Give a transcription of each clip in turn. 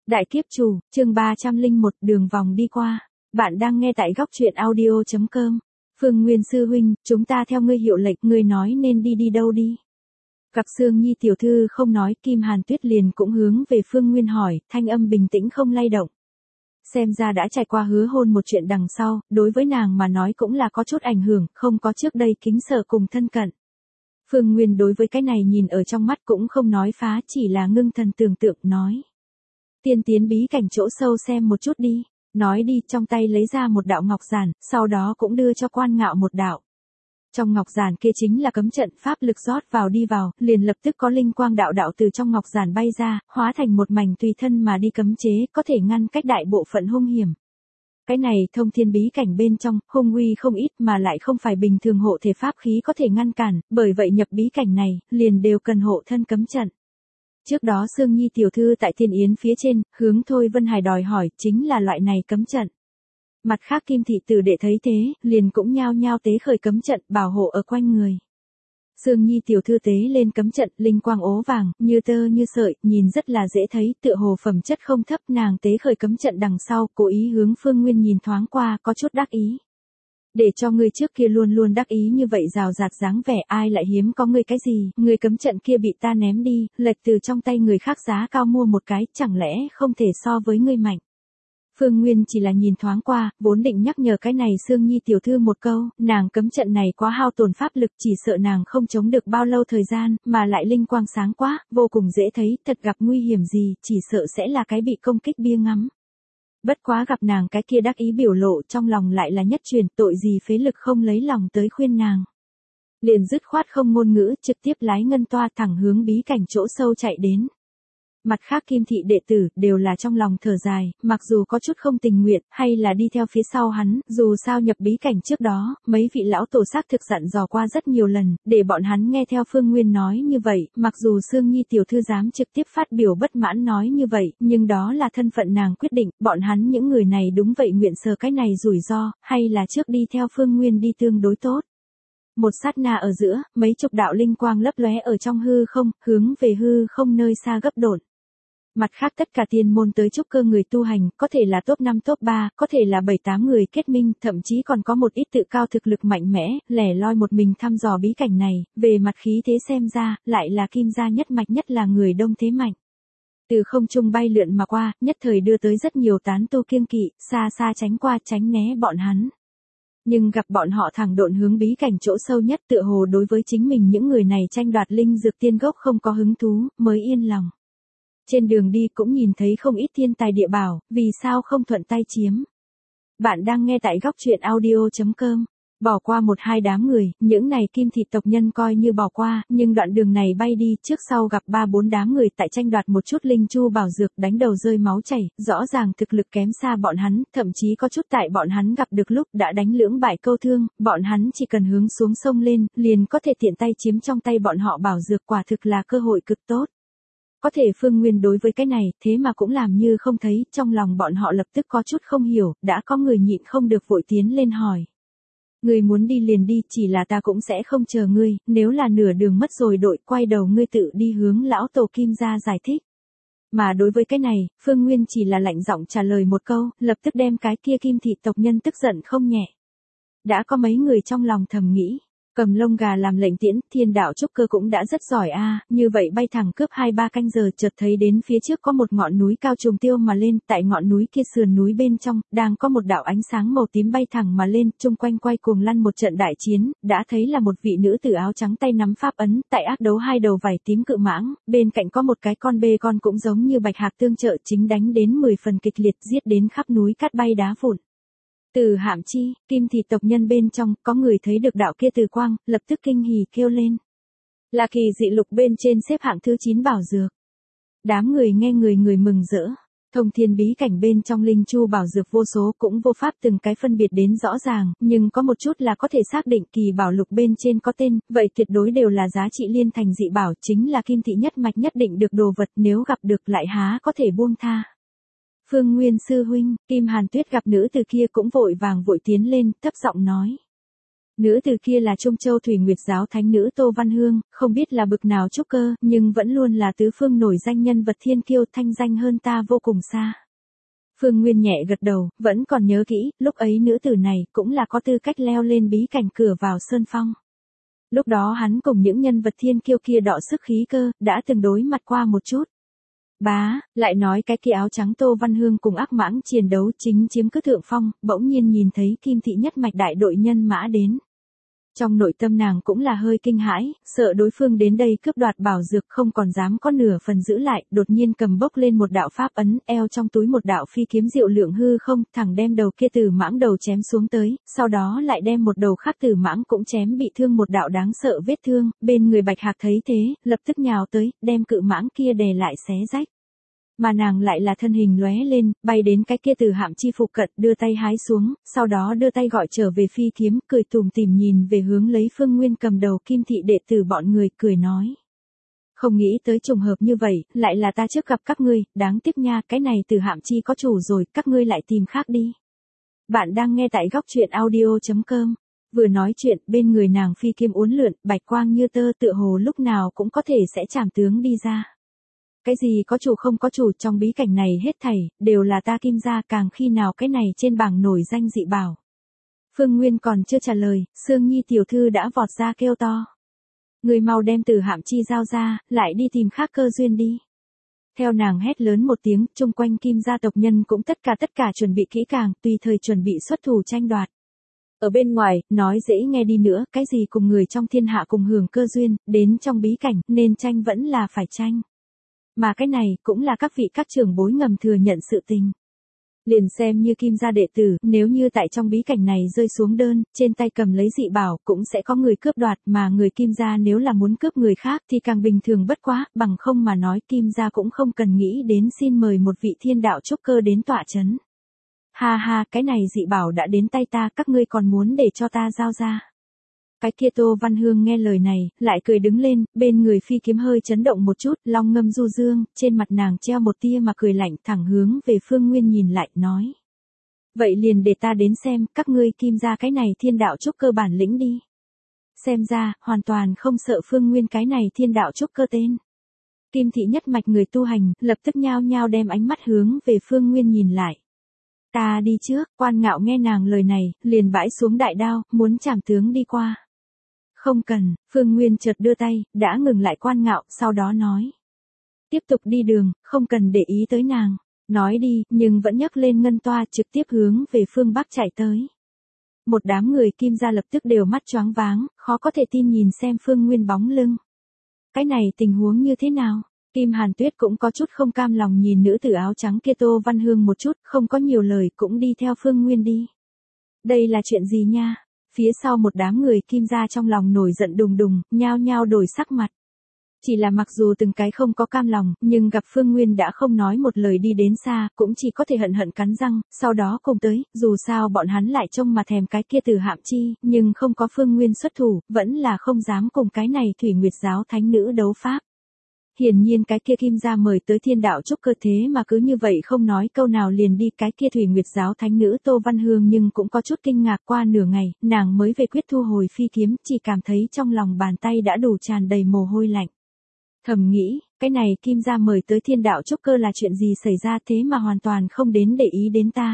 Đại kiếp chủ, chương 301 đường vòng đi qua. Bạn đang nghe tại góc truyện audio.com. Phương Nguyên sư huynh, chúng ta theo ngươi hiệu lệnh, ngươi nói nên đi đâu đi. Gặp Sương Nhi tiểu thư không nói, Kim Hàn Tuyết liền cũng hướng về Phương Nguyên hỏi, thanh âm bình tĩnh không lay động. Xem ra đã trải qua hứa hôn một chuyện đằng sau, đối với nàng mà nói cũng là có chút ảnh hưởng, không có trước đây kính sợ cùng thân cận. Phương Nguyên đối với cái này nhìn ở trong mắt cũng không nói phá, chỉ là ngưng thần tưởng tượng nói. Tiên tiến bí cảnh chỗ sâu xem một chút đi, nói đi, trong tay lấy ra một đạo ngọc giản, sau đó cũng đưa cho Quan Ngạo một đạo. Trong ngọc giản kia chính là cấm trận, pháp lực rót vào đi vào, liền lập tức có linh quang đạo đạo từ trong ngọc giản bay ra, hóa thành một mảnh tùy thân mà đi cấm chế, có thể ngăn cách đại bộ phận hung hiểm. Cái này thông thiên bí cảnh bên trong, hung uy không ít mà lại không phải bình thường hộ thể pháp khí có thể ngăn cản, bởi vậy nhập bí cảnh này, liền đều cần hộ thân cấm trận. Trước đó Sương Nhi tiểu thư tại Thiên Yến phía trên, hướng Thôi Vân Hải đòi hỏi, chính là loại này cấm trận. Mặt khác Kim thị tử đệ thấy thế, liền cũng nhao nhao tế khởi cấm trận, bảo hộ ở quanh người. Sương Nhi tiểu thư tế lên cấm trận, linh quang ố vàng, như tơ như sợi, nhìn rất là dễ thấy, tựa hồ phẩm chất không thấp, nàng tế khởi cấm trận đằng sau, cố ý hướng Phương Nguyên nhìn thoáng qua, có chút đắc ý. Để cho ngươi trước kia luôn luôn đắc ý như vậy rào rạt dáng vẻ, ai lại hiếm có ngươi cái gì, ngươi cấm trận kia bị ta ném đi, lệch từ trong tay người khác giá cao mua một cái, chẳng lẽ không thể so với ngươi mạnh. Phương Nguyên chỉ là nhìn thoáng qua, vốn định nhắc nhở cái này Sương Nhi tiểu thư một câu, nàng cấm trận này quá hao tổn pháp lực, chỉ sợ nàng không chống được bao lâu thời gian, mà lại linh quang sáng quá, vô cùng dễ thấy, thật gặp nguy hiểm gì, chỉ sợ sẽ là cái bị công kích bia ngắm. Bất quá gặp nàng cái kia đắc ý biểu lộ, trong lòng lại là nhất truyền, tội gì phế lực không lấy lòng tới khuyên nàng. Liền dứt khoát không ngôn ngữ, trực tiếp lái ngân toa thẳng hướng bí cảnh chỗ sâu chạy đến. Mặt khác Kim thị đệ tử đều là trong lòng thở dài, mặc dù có chút không tình nguyện, hay là đi theo phía sau hắn, dù sao nhập bí cảnh trước đó, mấy vị lão tổ xác thực dặn dò qua rất nhiều lần, để bọn hắn nghe theo Phương Nguyên nói như vậy, mặc dù Sương Nhi tiểu thư dám trực tiếp phát biểu bất mãn nói như vậy, nhưng đó là thân phận nàng quyết định, bọn hắn những người này đúng vậy nguyện sờ cái này rủi ro, hay là trước đi theo Phương Nguyên đi tương đối tốt. Một sát na ở giữa, mấy chục đạo linh quang lấp lóe ở trong hư không, hướng về hư không nơi xa gấp độn. Mặt khác tất cả tiên môn tới trúc cơ người tu hành, có thể là top 5 top 3, có thể là 7-8 người kết minh, thậm chí còn có một ít tự cao thực lực mạnh mẽ, lẻ loi một mình thăm dò bí cảnh này, về mặt khí thế xem ra, lại là Kim gia nhất mạch nhất là người đông thế mạnh. Từ không trung bay lượn mà qua, nhất thời đưa tới rất nhiều tán tu kiêng kỵ, xa xa tránh qua tránh né bọn hắn. Nhưng gặp bọn họ thẳng độn hướng bí cảnh chỗ sâu nhất, tựa hồ đối với chính mình những người này tranh đoạt linh dược tiên gốc không có hứng thú, mới yên lòng. Trên đường đi cũng nhìn thấy không ít thiên tài địa bảo, vì sao không thuận tay chiếm. Bạn đang nghe tại góc truyện audio.com. Bỏ qua một hai đám người, những này Kim thị tộc nhân coi như bỏ qua, nhưng đoạn đường này bay đi, trước sau gặp 3-4 đám người tại tranh đoạt một chút linh chu bảo dược, đánh đầu rơi máu chảy, rõ ràng thực lực kém xa bọn hắn, thậm chí có chút tại bọn hắn gặp được lúc đã đánh lưỡng bại câu thương, bọn hắn chỉ cần hướng xuống sông lên, liền có thể tiện tay chiếm trong tay bọn họ bảo dược, quả thực là cơ hội cực tốt. Có thể Phương Nguyên đối với cái này, thế mà cũng làm như không thấy, trong lòng bọn họ lập tức có chút không hiểu, đã có người nhịn không được vội tiến lên hỏi. Ngươi muốn đi liền đi, chỉ là ta cũng sẽ không chờ ngươi, nếu là nửa đường mất rồi đội, quay đầu ngươi tự đi hướng lão tổ Kim gia giải thích. Mà đối với cái này, Phương Nguyên chỉ là lạnh giọng trả lời một câu, lập tức đem cái kia Kim thị tộc nhân tức giận không nhẹ. Đã có mấy người trong lòng thầm nghĩ. Cầm lông gà làm lệnh tiễn, Thiên đạo trúc cơ cũng đã rất giỏi a, như vậy bay thẳng cướp 2-3 canh giờ, chợt thấy đến phía trước có một ngọn núi cao trùng tiêu mà lên, tại ngọn núi kia sườn núi bên trong, đang có một đạo ánh sáng màu tím bay thẳng mà lên, chung quanh quay cuồng lăn một trận đại chiến, đã thấy là một vị nữ tử áo trắng tay nắm pháp ấn, tại ác đấu hai đầu vảy tím cự mãng, bên cạnh có một cái con bê con cũng giống như bạch hạc tương trợ, chính đánh đến 10 phần kịch liệt, giết đến khắp núi cát bay đá vụn. Từ Hạm Chi, Kim thị tộc nhân bên trong, có người thấy được đạo kia từ quang, lập tức kinh hỉ kêu lên. Là kỳ dị lục bên trên xếp hạng thứ 9 bảo dược. Đám người nghe người mừng rỡ. Thông thiên bí cảnh bên trong linh chu bảo dược vô số, cũng vô pháp từng cái phân biệt đến rõ ràng, nhưng có một chút là có thể xác định, kỳ bảo lục bên trên có tên, vậy tuyệt đối đều là giá trị liên thành dị bảo, chính là Kim thị nhất mạch nhất định được đồ vật, nếu gặp được lại há có thể buông tha. Phương Nguyên sư huynh, Kim Hàn Tuyết gặp nữ từ kia cũng vội vàng vội tiến lên, thấp giọng nói. Nữ từ kia là Trung Châu Thủy Nguyệt giáo thánh nữ Tô Văn Hương, không biết là bực nào trúc cơ, nhưng vẫn luôn là tứ phương nổi danh nhân vật thiên kiêu, thanh danh hơn ta vô cùng xa. Phương Nguyên nhẹ gật đầu, vẫn còn nhớ kỹ, lúc ấy nữ tử này cũng là có tư cách leo lên bí cảnh cửa vào Sơn Phong. Lúc đó hắn cùng những nhân vật thiên kiêu kia đọ sức khí cơ, đã từng đối mặt qua một chút. Bá, lại nói cái kia áo trắng Tô Văn Hương cùng ác mãng chiến đấu chính chiếm cứ thượng phong, bỗng nhiên nhìn thấy Kim Thị nhất mạch đại đội nhân mã đến. Trong nội tâm nàng cũng là hơi kinh hãi, sợ đối phương đến đây cướp đoạt bảo dược không còn dám có nửa phần giữ lại, đột nhiên cầm bốc lên một đạo pháp ấn, eo trong túi một đạo phi kiếm diệu lượng hư không, thẳng đem đầu kia tử mãng đầu chém xuống tới, sau đó lại đem một đầu khác tử mãng cũng chém bị thương một đạo đáng sợ vết thương, bên người Bạch Hạc thấy thế, lập tức nhào tới, đem cự mãng kia đè lại xé rách. Mà nàng lại là thân hình lóe lên, bay đến cái kia từ hạm chi phục cận, đưa tay hái xuống, sau đó đưa tay gọi trở về phi kiếm, cười tủm tỉm nhìn về hướng lấy Phương Nguyên cầm đầu Kim Thị đệ tử bọn người, cười nói. Không nghĩ tới trùng hợp như vậy, lại là ta trước gặp các ngươi, đáng tiếc nha, cái này từ hạm chi có chủ rồi, các ngươi lại tìm khác đi. Bạn đang nghe tại góc truyện audio.com. Vừa nói chuyện, bên người nàng phi kiếm uốn lượn, bạch quang như tơ, tựa hồ lúc nào cũng có thể sẽ chạm tướng đi ra. Cái gì có chủ không có chủ, trong bí cảnh này hết thảy, đều là ta Kim gia, càng khi nào cái này trên bảng nổi danh dị bảo. Phương Nguyên còn chưa trả lời, Sương Nhi tiểu thư đã vọt ra kêu to. Người mau đem từ hạm chi giao ra, lại đi tìm khác cơ duyên đi. Theo nàng hét lớn một tiếng, chung quanh Kim gia tộc nhân cũng tất cả chuẩn bị kỹ càng, tùy thời chuẩn bị xuất thủ tranh đoạt. Ở bên ngoài, nói dễ nghe đi nữa, cái gì cùng người trong thiên hạ cùng hưởng cơ duyên, đến trong bí cảnh, nên tranh vẫn là phải tranh. Mà cái này cũng là các vị các trưởng bối ngầm thừa nhận sự tình. Liền xem như Kim gia đệ tử, nếu như tại trong bí cảnh này rơi xuống đơn, trên tay cầm lấy dị bảo, cũng sẽ có người cướp đoạt, mà người Kim gia nếu là muốn cướp người khác thì càng bình thường bất quá, bằng không mà nói Kim gia cũng không cần nghĩ đến xin mời một vị thiên đạo trúc cơ đến tọa chấn. Ha ha, cái này dị bảo đã đến tay ta, các ngươi còn muốn để cho ta giao ra. Cái kia Tô Văn Hương nghe lời này, lại cười đứng lên, bên người phi kiếm hơi chấn động một chút, long ngâm du dương, trên mặt nàng treo một tia mà cười lạnh, thẳng hướng về Phương Nguyên nhìn lại, nói. Vậy liền để ta đến xem, các ngươi Kim gia cái này thiên đạo trúc cơ bản lĩnh đi. Xem ra, hoàn toàn không sợ Phương Nguyên cái này thiên đạo trúc cơ tên. Kim Thị nhất mạch người tu hành, lập tức nhao nhao đem ánh mắt hướng về Phương Nguyên nhìn lại. Ta đi trước, Quan Ngạo nghe nàng lời này, liền bãi xuống đại đao, muốn chảm tướng đi qua. Không cần, Phương Nguyên chợt đưa tay, đã ngừng lại Quan Ngạo, sau đó nói. Tiếp tục đi đường, không cần để ý tới nàng. Nói đi, nhưng vẫn nhấc lên ngân toa trực tiếp hướng về phương Bắc chạy tới. Một đám người Kim gia lập tức đều mắt choáng váng, khó có thể tin nhìn xem Phương Nguyên bóng lưng. Cái này tình huống như thế nào? Kim Hàn Tuyết cũng có chút không cam lòng nhìn nữ tử áo trắng kia Tô Văn Hương một chút, không có nhiều lời cũng đi theo Phương Nguyên đi. Đây là chuyện gì nha? Phía sau một đám người Kim gia trong lòng nổi giận đùng đùng, nhao nhao đổi sắc mặt. Chỉ là mặc dù từng cái không có cam lòng, nhưng gặp Phương Nguyên đã không nói một lời đi đến xa, cũng chỉ có thể hận hận cắn răng, sau đó cùng tới, dù sao bọn hắn lại trông mà thèm cái kia từ hạm chi, nhưng không có Phương Nguyên xuất thủ, vẫn là không dám cùng cái này Thủy Nguyệt giáo thánh nữ đấu pháp. Hiển nhiên cái kia Kim gia mời tới thiên đạo trúc cơ thế mà cứ như vậy không nói câu nào liền đi, cái kia Thủy Nguyệt giáo thánh nữ Tô Văn Hương nhưng cũng có chút kinh ngạc, qua nửa ngày, nàng mới về quyết thu hồi phi kiếm, chỉ cảm thấy trong lòng bàn tay đã đủ tràn đầy mồ hôi lạnh. Thầm nghĩ, cái này Kim gia mời tới thiên đạo trúc cơ là chuyện gì xảy ra thế mà hoàn toàn không đến để ý đến ta.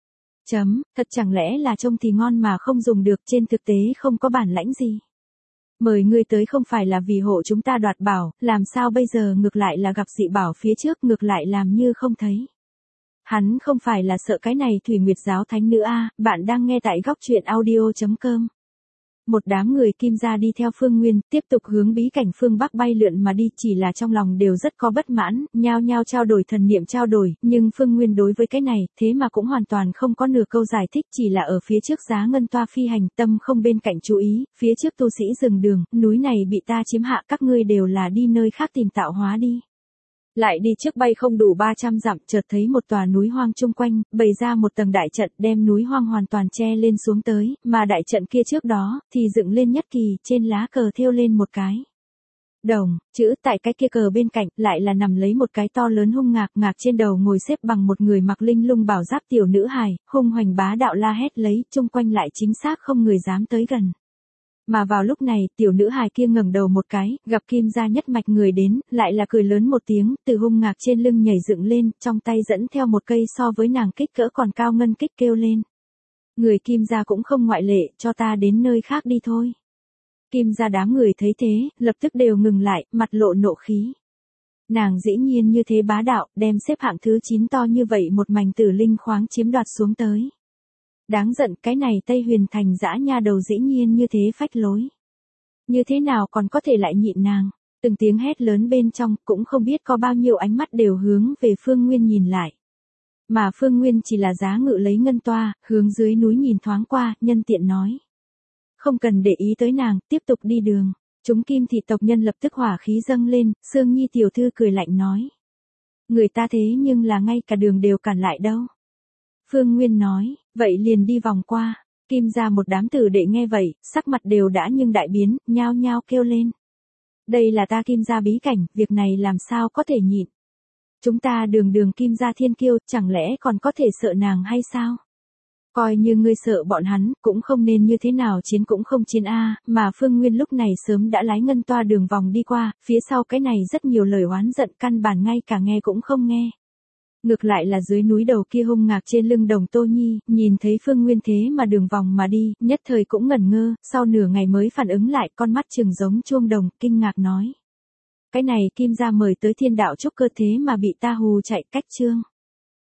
Thật chẳng lẽ là trông thì ngon mà không dùng được, trên thực tế không có bản lãnh gì. Mời ngươi tới không phải là vì hộ chúng ta đoạt bảo, làm sao bây giờ ngược lại là gặp dị bảo phía trước, ngược lại làm như không thấy. Hắn không phải là sợ cái này Thủy Nguyệt giáo thánh nữ a? Bạn đang nghe tại góc truyện audio.com. Một đám người Kim gia đi theo Phương Nguyên, tiếp tục hướng bí cảnh phương Bắc bay lượn mà đi, chỉ là trong lòng đều rất có bất mãn, nhao nhao trao đổi thần niệm trao đổi, nhưng Phương Nguyên đối với cái này, thế mà cũng hoàn toàn không có nửa câu giải thích, chỉ là ở phía trước giá ngân toa phi hành, tâm không bên cạnh chú ý, phía trước tu sĩ dừng đường, núi này bị ta chiếm hạ, các ngươi đều là đi nơi khác tìm tạo hóa đi. Lại đi trước bay không đủ 300 dặm, chợt thấy một tòa núi hoang chung quanh, bày ra một tầng đại trận đem núi hoang hoàn toàn che lên xuống tới, mà đại trận kia trước đó, thì dựng lên nhất kỳ, trên lá cờ thêu lên một cái đồng, chữ, tại cái kia cờ bên cạnh, lại là nằm lấy một cái to lớn hung ngạc, ngạc trên đầu ngồi xếp bằng một người mặc linh lung bảo giáp tiểu nữ hài, hung hoành bá đạo la hét lấy, chung quanh lại chính xác không người dám tới gần. Mà vào lúc này, tiểu nữ hài kia ngẩng đầu một cái, gặp Kim gia nhất mạch người đến, lại là cười lớn một tiếng, từ hung ngạc trên lưng nhảy dựng lên, trong tay dẫn theo một cây so với nàng kích cỡ còn cao ngân kích kêu lên. Người Kim gia cũng không ngoại lệ, cho ta đến nơi khác đi thôi. Kim gia đám người thấy thế, lập tức đều ngừng lại, mặt lộ nộ khí. Nàng dĩ nhiên như thế bá đạo, đem xếp hạng thứ 9 to như vậy một mảnh tử linh khoáng chiếm đoạt xuống tới. Đáng giận, cái này Tây Huyền Thành dã nha đầu dĩ nhiên như thế phách lối. Như thế nào còn có thể lại nhịn nàng, từng tiếng hét lớn bên trong, cũng không biết có bao nhiêu ánh mắt đều hướng về Phương Nguyên nhìn lại. Mà Phương Nguyên chỉ là giá ngự lấy ngân toa, hướng dưới núi nhìn thoáng qua, nhân tiện nói. Không cần để ý tới nàng, tiếp tục đi đường. Chúng Kim thị tộc nhân lập tức hỏa khí dâng lên, Sương Nhi tiểu thư cười lạnh nói. Người ta thế nhưng là ngay cả đường đều cản lại đâu. Phương Nguyên nói, vậy liền đi vòng qua. Kim ra một đám tử đệ nghe vậy, sắc mặt đều đã nhưng đại biến, nhao nhao kêu lên. Đây là ta Kim gia bí cảnh, việc này làm sao có thể nhịn. Chúng ta đường đường Kim gia thiên kiêu, chẳng lẽ còn có thể sợ nàng hay sao? Coi như ngươi sợ bọn hắn, cũng không nên như thế nào chiến cũng không chiến a, mà Phương Nguyên lúc này sớm đã lái ngân toa đường vòng đi qua, phía sau cái này rất nhiều lời oán giận căn bản ngay cả nghe cũng không nghe. Ngược lại là dưới núi đầu kia hung ngạc trên lưng Đồng Tô Nhi, nhìn thấy Phương Nguyên thế mà đường vòng mà đi, nhất thời cũng ngẩn ngơ, sau nửa ngày mới phản ứng lại, con mắt trừng giống chuông đồng, kinh ngạc nói. Cái này Kim gia mời tới thiên đạo trúc cơ thế mà bị ta hù chạy cách chương.